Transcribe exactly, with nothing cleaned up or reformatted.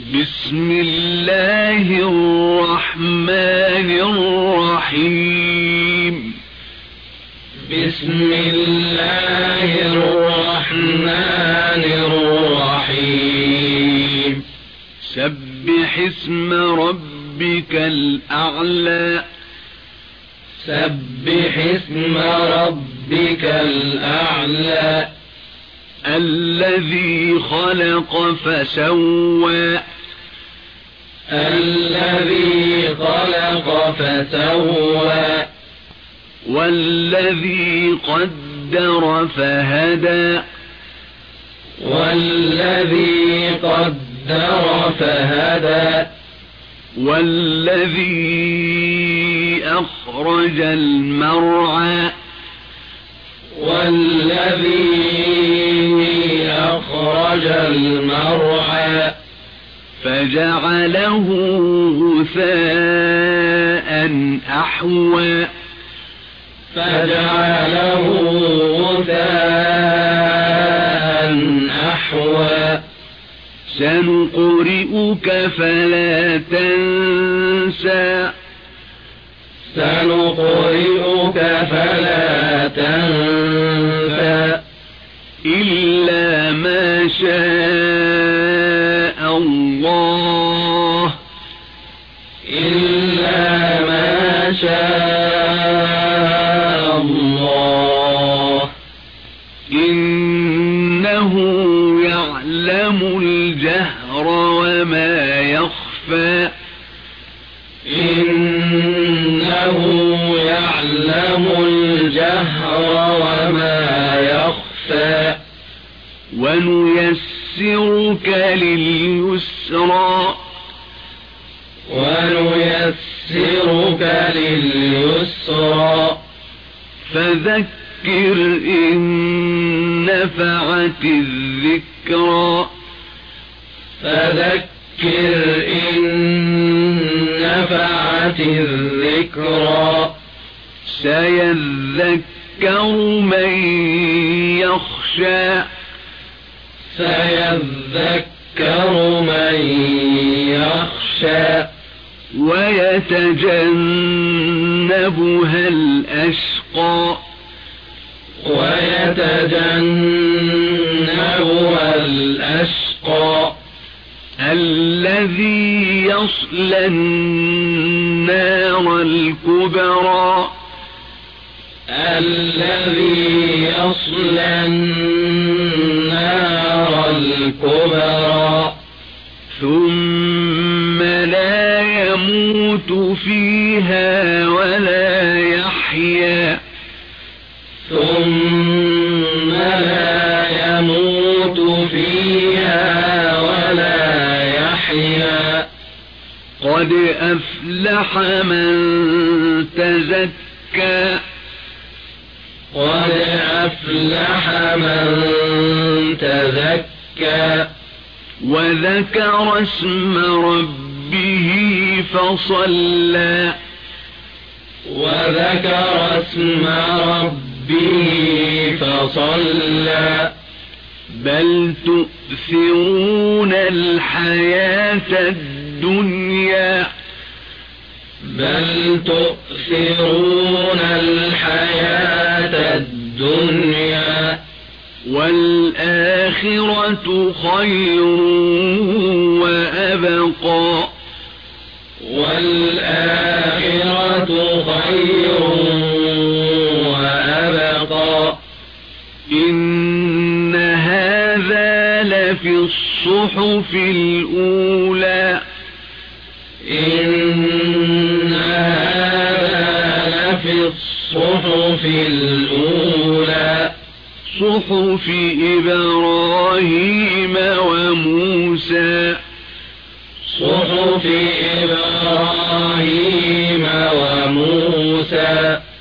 بسم الله الرحمن الرحيم بسم الله الرحمن الرحيم سبح اسم ربك الأعلى سبح اسم ربك الأعلى الذي خلق فسوى الذي خلق فسوى والذي قدر فهدى والذي قدر فهدى والذي أخرج المرعى والذي أخرج المرعى فجعله غثاء أحوى فجعله غثاء أحوى سنقرئك فلا تنسى سنقرئك فلا تنسى إلا ما شاء الله إلا ما شاء الله إنه يعلم الجهر وما يخفى إنه يعلم الجهر وما يخفى ونيسرك لليسرى ونيسرك لليسرى فذكر إن نفعت الذكرى فذكر إن نفعت الذكرى سيذكر من يخشى سيذكر من يخشى ويتجنبها الأشقى ويتجنبها الأشقى الذي يصلى النار الكبرى الذي يصلى النار الكبرى ثم لا يموت فيها ولا يحيا ثم لا يموت فيها ولا يحيا قد أفلح من تزكى قد أفلح من تزكى وذكر اسم ربه فصلى وذكر اسم ربه فصلى بل تؤثرون الحياة الدنيا بل تؤثرون الحياة الدنيا والآخرة خير وأبقى والآخرة خير وأبقى إن هذا لفي الصحف الأولى إن هذا لفي الصحف الأولى صحف إبراهيم وموسى صحف إبراهيم وموسى